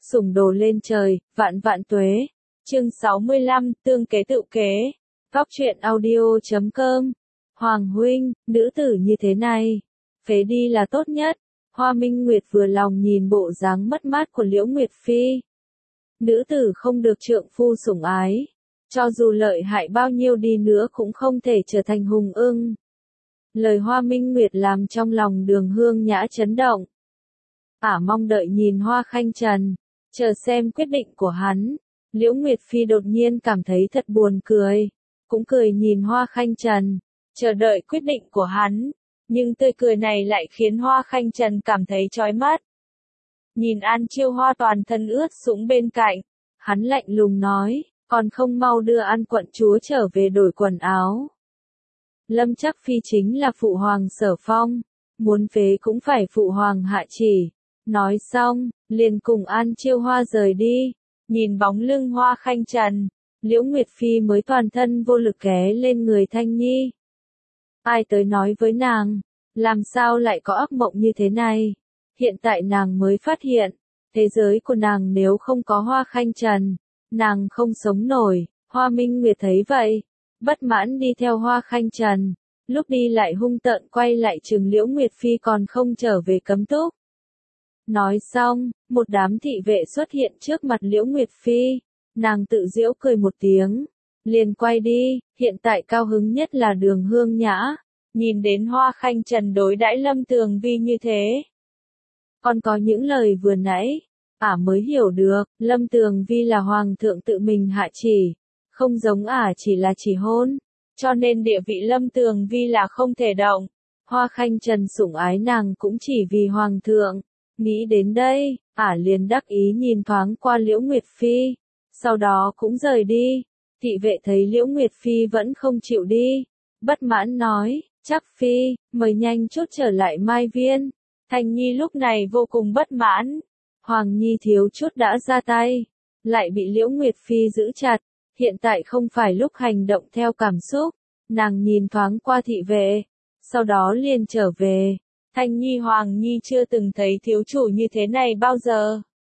sủng đồ lên trời, vạn vạn tuế. Chương 65, tương kế tự kế. Góc truyện audio.com. Hoàng huynh, nữ tử như thế này, phế đi là tốt nhất. Hoa Minh Nguyệt vừa lòng nhìn bộ dáng mất mát của Liễu Nguyệt Phi. Nữ tử không được trượng phu sủng ái, cho dù lợi hại bao nhiêu đi nữa cũng không thể trở thành hùng ưng. Lời Hoa Minh Nguyệt làm trong lòng Đường Hương Nhã chấn động. Mong đợi nhìn Hoa Khanh Trần, chờ xem quyết định của hắn. Liễu Nguyệt Phi đột nhiên cảm thấy thật buồn cười, cũng cười nhìn Hoa Khanh Trần, chờ đợi quyết định của hắn, nhưng tươi cười này lại khiến Hoa Khanh Trần cảm thấy chói mắt. Nhìn An Chiêu Hoa toàn thân ướt sũng bên cạnh, hắn lạnh lùng nói, còn không mau đưa An quận chúa trở về đổi quần áo. Lâm Chắc Phi chính là phụ hoàng Sở Phong, muốn phế cũng phải phụ hoàng hạ chỉ. Nói xong, liền cùng An Chiêu Hoa rời đi. Nhìn bóng lưng Hoa Khanh Trần, Liễu Nguyệt Phi mới toàn thân vô lực ghé lên người Thanh Nhi. Ai tới nói với nàng, làm sao lại có ác mộng như thế này? Hiện tại nàng mới phát hiện, thế giới của nàng nếu không có Hoa Khanh Trần, nàng không sống nổi. Hoa Minh Nguyệt thấy vậy, bất mãn đi theo Hoa Khanh Trần, lúc đi lại hung tợn quay lại trừng Liễu Nguyệt Phi còn không trở về cấm túc. Nói xong, một đám thị vệ xuất hiện trước mặt Liễu Nguyệt Phi, nàng tự giễu cười một tiếng, liền quay đi. Hiện tại cao hứng nhất là Đường Hương Nhã, nhìn đến Hoa Khanh Trần đối đãi Lâm Tường Vi như thế. Còn có những lời vừa nãy, mới hiểu được, Lâm Tường Vi là hoàng thượng tự mình hạ chỉ, không giống chỉ là chỉ hôn, cho nên địa vị Lâm Tường Vi là không thể động. Hoa Khanh Trần sủng ái nàng cũng chỉ vì hoàng thượng. Nghĩ đến đây, liền đắc ý nhìn thoáng qua Liễu Nguyệt Phi, sau đó cũng rời đi. Thị vệ thấy Liễu Nguyệt Phi vẫn không chịu đi, bất mãn nói, Chắc Phi, mời nhanh chút trở lại Mai Viên. Thanh Nhi lúc này vô cùng bất mãn, Hoàng Nhi thiếu chút đã ra tay, lại bị Liễu Nguyệt Phi giữ chặt, hiện tại không phải lúc hành động theo cảm xúc. Nàng nhìn thoáng qua thị vệ, sau đó liền trở về. Thanh Nhi Hoàng Nhi chưa từng thấy thiếu chủ như thế này bao giờ.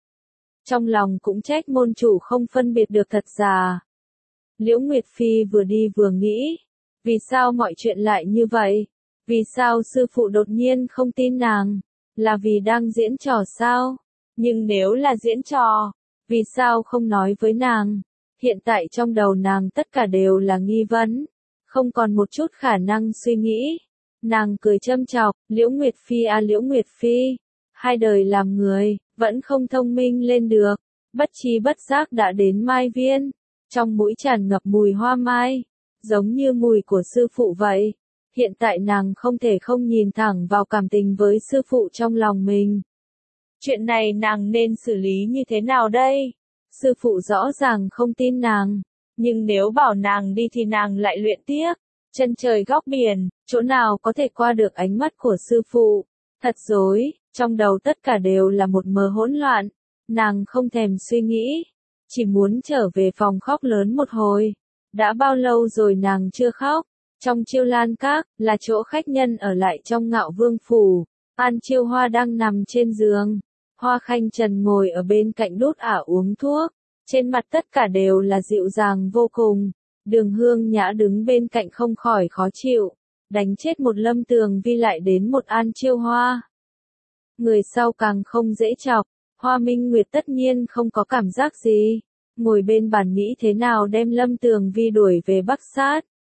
Trong lòng cũng trách môn chủ không phân biệt được thật giả. Liễu Nguyệt Phi vừa đi vừa nghĩ, vì sao mọi chuyện lại như vậy? Vì sao sư phụ đột nhiên không tin nàng? Là vì đang diễn trò sao? Nhưng nếu là diễn trò, vì sao không nói với nàng? Hiện tại trong đầu nàng tất cả đều là nghi vấn, không còn một chút khả năng suy nghĩ. Nàng cười châm chọc, Liễu Nguyệt Phi Liễu Nguyệt Phi, hai đời làm người, vẫn không thông minh lên được, bất tri bất giác đã đến Mai Viên, trong mũi tràn ngập mùi hoa mai, giống như mùi của sư phụ vậy. Hiện tại nàng không thể không nhìn thẳng vào cảm tình với sư phụ trong lòng mình. Chuyện này nàng nên xử lý như thế nào đây? Sư phụ rõ ràng không tin nàng, nhưng nếu bảo nàng đi thì nàng lại luyện tiếc. Chân trời góc biển, chỗ nào có thể qua được ánh mắt của sư phụ? Thật dối, trong đầu tất cả đều là một mớ hỗn loạn. Nàng không thèm suy nghĩ, chỉ muốn trở về phòng khóc lớn một hồi. Đã bao lâu rồi nàng chưa khóc? Trong Chiêu Lan Các, là chỗ khách nhân ở lại trong Ngạo Vương Phủ. An Chiêu Hoa đang nằm trên giường. Hoa Khanh Trần ngồi ở bên cạnh đút uống thuốc. Trên mặt tất cả đều là dịu dàng vô cùng. Đường Hương Nhã đứng bên cạnh không khỏi khó chịu, đánh chết một Lâm Tường Vi lại đến một An Chiêu Hoa. Người sau càng không dễ chọc, Hoa Minh Nguyệt tất nhiên không có cảm giác gì, ngồi bên bàn nghĩ thế nào đem Lâm Tường Vi đuổi về Bắc Sát.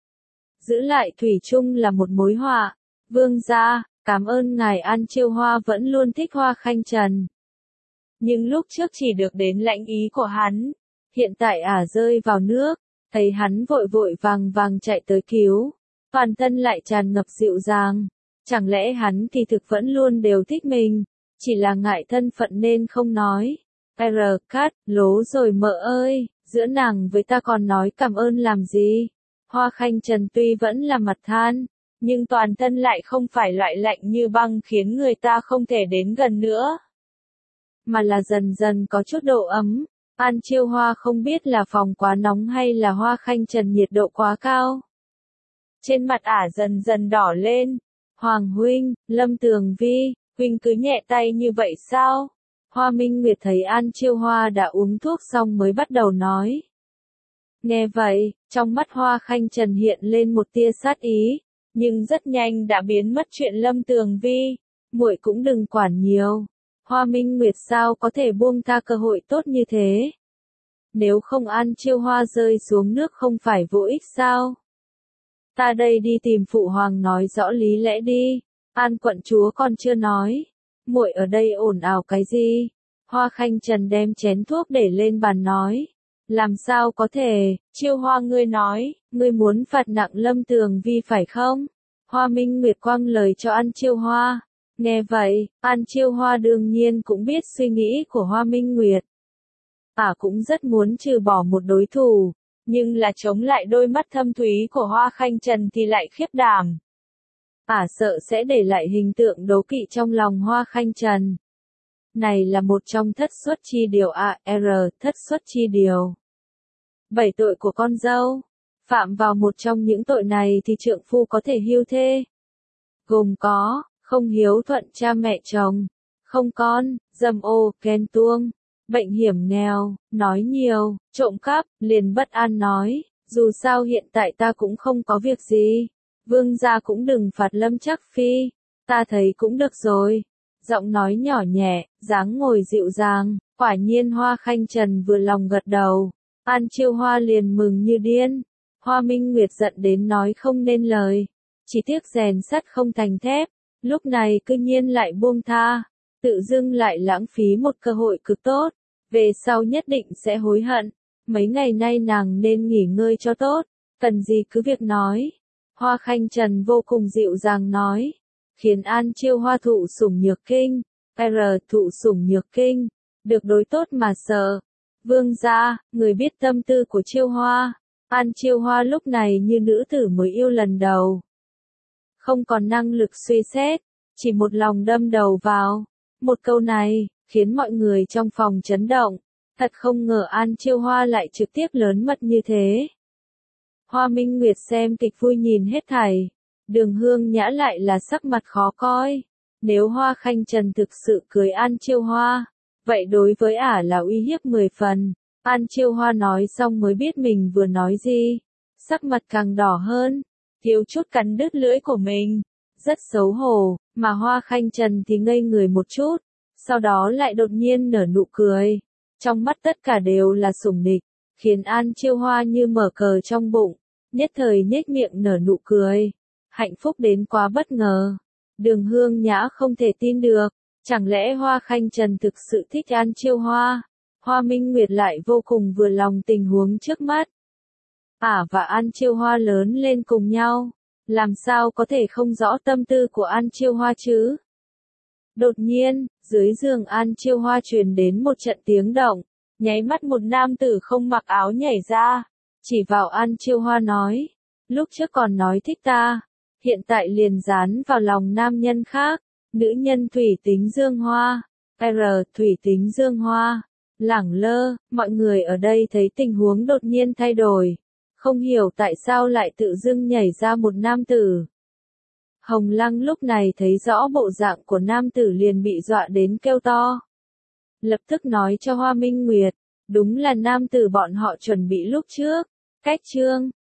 Giữ lại thủy chung là một mối họa. Vương gia, cảm ơn ngài. An Chiêu Hoa vẫn luôn thích Hoa Khanh Trần, nhưng lúc trước chỉ được đến lãnh ý của hắn, hiện tại rơi vào nước. Thấy hắn vội vội vàng vàng chạy tới cứu, toàn thân lại tràn ngập dịu dàng. Chẳng lẽ hắn kỳ thực vẫn luôn đều thích mình, chỉ là ngại thân phận nên không nói. Cắt, lố rồi mợ ơi, giữa nàng với ta còn nói cảm ơn làm gì? Hoa Khanh Trần tuy vẫn là mặt than, nhưng toàn thân lại không phải loại lạnh như băng khiến người ta không thể đến gần nữa, mà là dần dần có chút độ ấm. An Chiêu Hoa không biết là phòng quá nóng hay là Hoa Khanh Trần nhiệt độ quá cao. Trên mặt dần dần đỏ lên. Hoàng huynh, Lâm Tường Vi, huynh cứ nhẹ tay như vậy sao? Hoa Minh Nguyệt thấy An Chiêu Hoa đã uống thuốc xong mới bắt đầu nói. Nghe vậy, trong mắt Hoa Khanh Trần hiện lên một tia sát ý, nhưng rất nhanh đã biến mất chuyện Lâm Tường Vi, muội cũng đừng quản nhiều. Hoa Minh Nguyệt sao có thể buông tha cơ hội tốt như thế? Nếu không An Chiêu Hoa rơi xuống nước không phải vô ích sao? Ta đây đi tìm phụ hoàng nói rõ lý lẽ đi. An quận chúa còn chưa nói. Muội ở đây ồn ào cái gì? Hoa Khanh Trần đem chén thuốc để lên bàn nói. Làm sao có thể, Chiêu Hoa ngươi nói, ngươi muốn phạt nặng Lâm Tường Vi phải không? Hoa Minh Nguyệt quăng lời cho An Chiêu Hoa. Nghe vậy, An Chiêu Hoa đương nhiên cũng biết suy nghĩ của Hoa Minh Nguyệt. Cũng rất muốn trừ bỏ một đối thủ, nhưng là chống lại đôi mắt thâm thúy của Hoa Khanh Trần thì lại khiếp đảm. Sợ sẽ để lại hình tượng đố kỵ trong lòng Hoa Khanh Trần. Này là một trong thất xuất chi điều thất xuất chi điều. 7 tội của con dâu. Phạm vào một trong những tội này thì trượng phu có thể hưu thê. Gồm có, không hiếu thuận cha mẹ chồng, không con, dâm ô, ghen tuông, bệnh hiểm nghèo, nói nhiều, trộm cắp, liền bất an nói, dù sao hiện tại ta cũng không có việc gì. Vương gia cũng đừng phạt Lâm Trác Phi, ta thấy cũng được rồi. Giọng nói nhỏ nhẹ, dáng ngồi dịu dàng, quả nhiên Hoa Khanh Trần vừa lòng gật đầu. An Chiêu Hoa liền mừng như điên. Hoa Minh Nguyệt giận đến nói không nên lời. Chỉ tiếc rèn sắt không thành thép, lúc này cư nhiên lại buông tha, tự dưng lại lãng phí một cơ hội cực tốt. Về sau nhất định sẽ hối hận. Mấy ngày nay nàng nên nghỉ ngơi cho tốt, cần gì cứ việc nói. Hoa Khanh Trần vô cùng dịu dàng nói, khiến An Chiêu Hoa thụ sủng nhược kinh, thụ sủng nhược kinh, được đối tốt mà sợ. Vương gia, người biết tâm tư của Chiêu Hoa. An Chiêu Hoa lúc này như nữ tử mới yêu lần đầu. Không còn năng lực suy xét, chỉ một lòng đâm đầu vào. Một câu này, khiến mọi người trong phòng chấn động. Thật không ngờ An Chiêu Hoa lại trực tiếp lớn mật như thế. Hoa Minh Nguyệt xem kịch vui nhìn hết thảy. Đường Hương Nhã lại là sắc mặt khó coi. Nếu Hoa Khanh Trần thực sự cưới An Chiêu Hoa, vậy đối với là uy hiếp 10 phần. An Chiêu Hoa nói xong mới biết mình vừa nói gì. Sắc mặt càng đỏ hơn, thiếu chút cắn đứt lưỡi của mình. Rất xấu hổ, mà Hoa Khanh Trần thì ngây người một chút. Sau đó lại đột nhiên nở nụ cười. Trong mắt tất cả đều là sủng nịch, khiến An Chiêu Hoa như mở cờ trong bụng. Nhất thời nhếch miệng nở nụ cười. Hạnh phúc đến quá bất ngờ. Đường Hương Nhã không thể tin được. Chẳng lẽ Hoa Khanh Trần thực sự thích An Chiêu Hoa? Hoa Minh Nguyệt lại vô cùng vừa lòng tình huống trước mắt. Và An Chiêu Hoa lớn lên cùng nhau. Làm sao có thể không rõ tâm tư của An Chiêu Hoa chứ? Đột nhiên, dưới giường An Chiêu Hoa truyền đến một trận tiếng động. Nháy mắt một nam tử không mặc áo nhảy ra. Chỉ vào An Chiêu Hoa nói. Lúc trước còn nói thích ta. Hiện tại liền dán vào lòng nam nhân khác. Nữ nhân thủy tính dương hoa. Thủy tính dương hoa. Lẳng lơ, mọi người ở đây thấy tình huống đột nhiên thay đổi. Không hiểu tại sao lại tự dưng nhảy ra một nam tử. Hồng Lăng lúc này thấy rõ bộ dạng của nam tử liền bị dọa đến kêu to. Lập tức nói cho Hoa Minh Nguyệt, đúng là nam tử bọn họ chuẩn bị lúc trước. Cách chương